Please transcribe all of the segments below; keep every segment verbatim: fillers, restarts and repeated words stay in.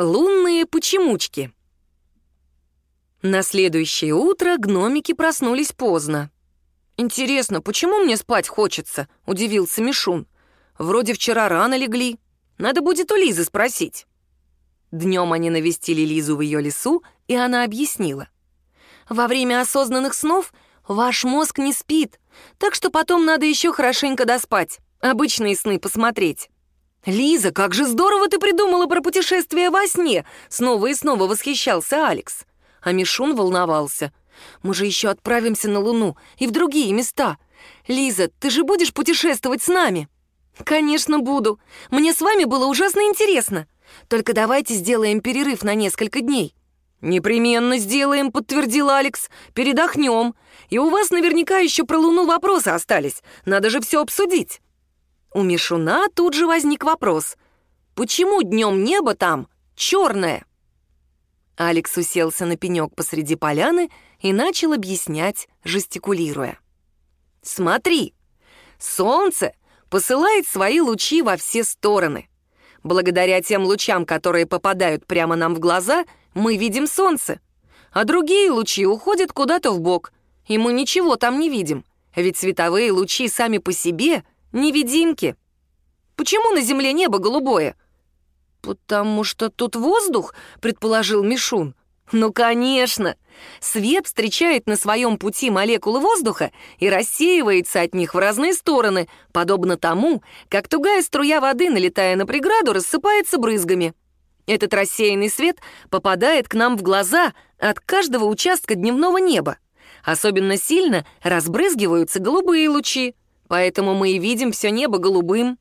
Лунные почемучки. На следующее утро гномики проснулись поздно. «Интересно, почему мне спать хочется?» — удивился Мишун. «Вроде вчера рано легли. Надо будет у Лизы спросить». Днем они навестили Лизу в ее лесу, и она объяснила. «Во время осознанных снов ваш мозг не спит, так что потом надо еще хорошенько доспать, обычные сны посмотреть». «Лиза, как же здорово ты придумала про путешествие во сне!» Снова и снова восхищался Алекс. А Мишун волновался. «Мы же еще отправимся на Луну и в другие места. Лиза, ты же будешь путешествовать с нами?» «Конечно, буду. Мне с вами было ужасно интересно. Только давайте сделаем перерыв на несколько дней». «Непременно сделаем», — подтвердил Алекс. «Передохнем. И у вас наверняка еще про Луну вопросы остались. Надо же все обсудить». У Мишуна тут же возник вопрос. Почему днем небо там черное? Алекс уселся на пенек посреди поляны и начал объяснять, жестикулируя. «Смотри, солнце посылает свои лучи во все стороны. Благодаря тем лучам, которые попадают прямо нам в глаза, мы видим солнце. А другие лучи уходят куда-то вбок, и мы ничего там не видим, ведь световые лучи сами по себе — невидимки. Почему на Земле небо голубое?» «Потому что тут воздух», — предположил Мишун. «Ну, конечно! Свет встречает на своем пути молекулы воздуха и рассеивается от них в разные стороны, подобно тому, как тугая струя воды, налетая на преграду, рассыпается брызгами. Этот рассеянный свет попадает к нам в глаза от каждого участка дневного неба. Особенно сильно разбрызгиваются голубые лучи, поэтому мы и видим все небо голубым».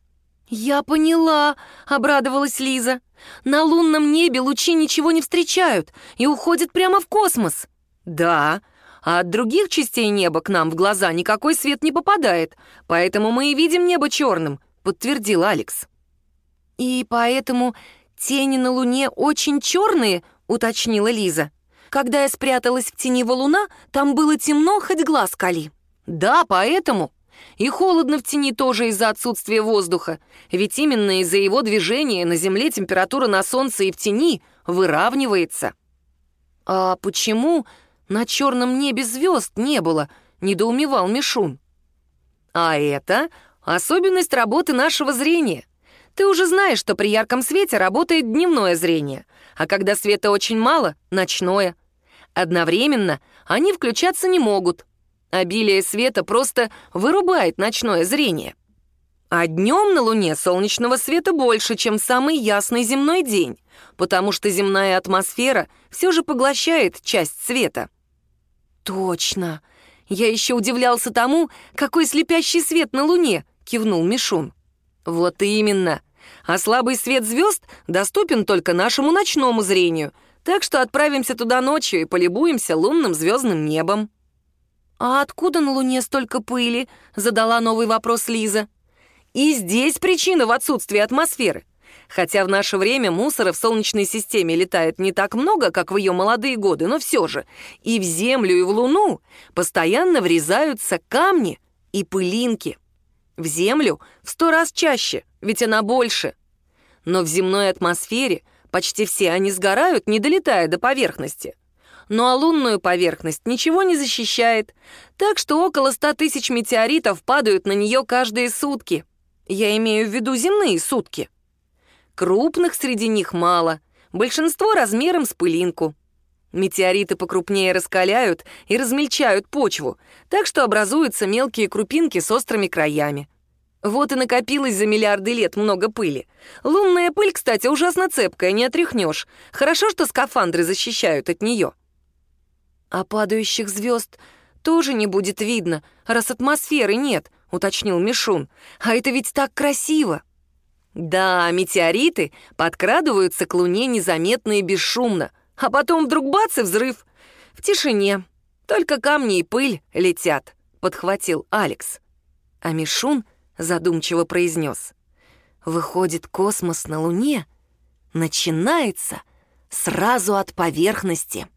«Я поняла», — обрадовалась Лиза. «На лунном небе лучи ничего не встречают и уходят прямо в космос». «Да, а от других частей неба к нам в глаза никакой свет не попадает, поэтому мы и видим небо черным», — подтвердил Алекс. «И поэтому тени на Луне очень черные», — уточнила Лиза. «Когда я спряталась в тени валуна, там было темно, хоть глаз кали». «Да, поэтому. И холодно в тени тоже из-за отсутствия воздуха, ведь именно из-за его движения на Земле температура на Солнце и в тени выравнивается». «А почему на черном небе звезд не было?» — недоумевал Мишун. «А это особенность работы нашего зрения. Ты уже знаешь, что при ярком свете работает дневное зрение, а когда света очень мало — ночное. Одновременно они включаться не могут. Обилие света просто вырубает ночное зрение. А днем на Луне солнечного света больше, чем в самый ясный земной день, потому что земная атмосфера все же поглощает часть света». «Точно! Я еще удивлялся тому, какой слепящий свет на Луне», — кивнул Мишун. «Вот именно. А слабый свет звезд доступен только нашему ночному зрению, так что отправимся туда ночью и полюбуемся лунным звездным небом». «А откуда на Луне столько пыли?» — задала новый вопрос Лиза. «И здесь причина в отсутствии атмосферы. Хотя в наше время мусора в Солнечной системе летает не так много, как в ее молодые годы, но все же и в Землю, и в Луну постоянно врезаются камни и пылинки. В Землю в сто раз чаще, ведь она больше. Но в земной атмосфере почти все они сгорают, не долетая до поверхности. Ну а лунную поверхность ничего не защищает, так что около ста тысяч метеоритов падают на нее каждые сутки. Я имею в виду земные сутки. Крупных среди них мало, большинство размером с пылинку. Метеориты покрупнее раскаляют и размельчают почву, так что образуются мелкие крупинки с острыми краями. Вот и накопилось за миллиарды лет много пыли. Лунная пыль, кстати, ужасно цепкая, не отряхнешь. Хорошо, что скафандры защищают от нее. «А падающих звезд тоже не будет видно, раз атмосферы нет», — уточнил Мишун. «А это ведь так красиво!» «Да, метеориты подкрадываются к Луне незаметно и бесшумно, а потом вдруг бац и взрыв. В тишине. Только камни и пыль летят», — подхватил Алекс. А Мишун задумчиво произнес. «Выходит, космос на Луне начинается сразу от поверхности».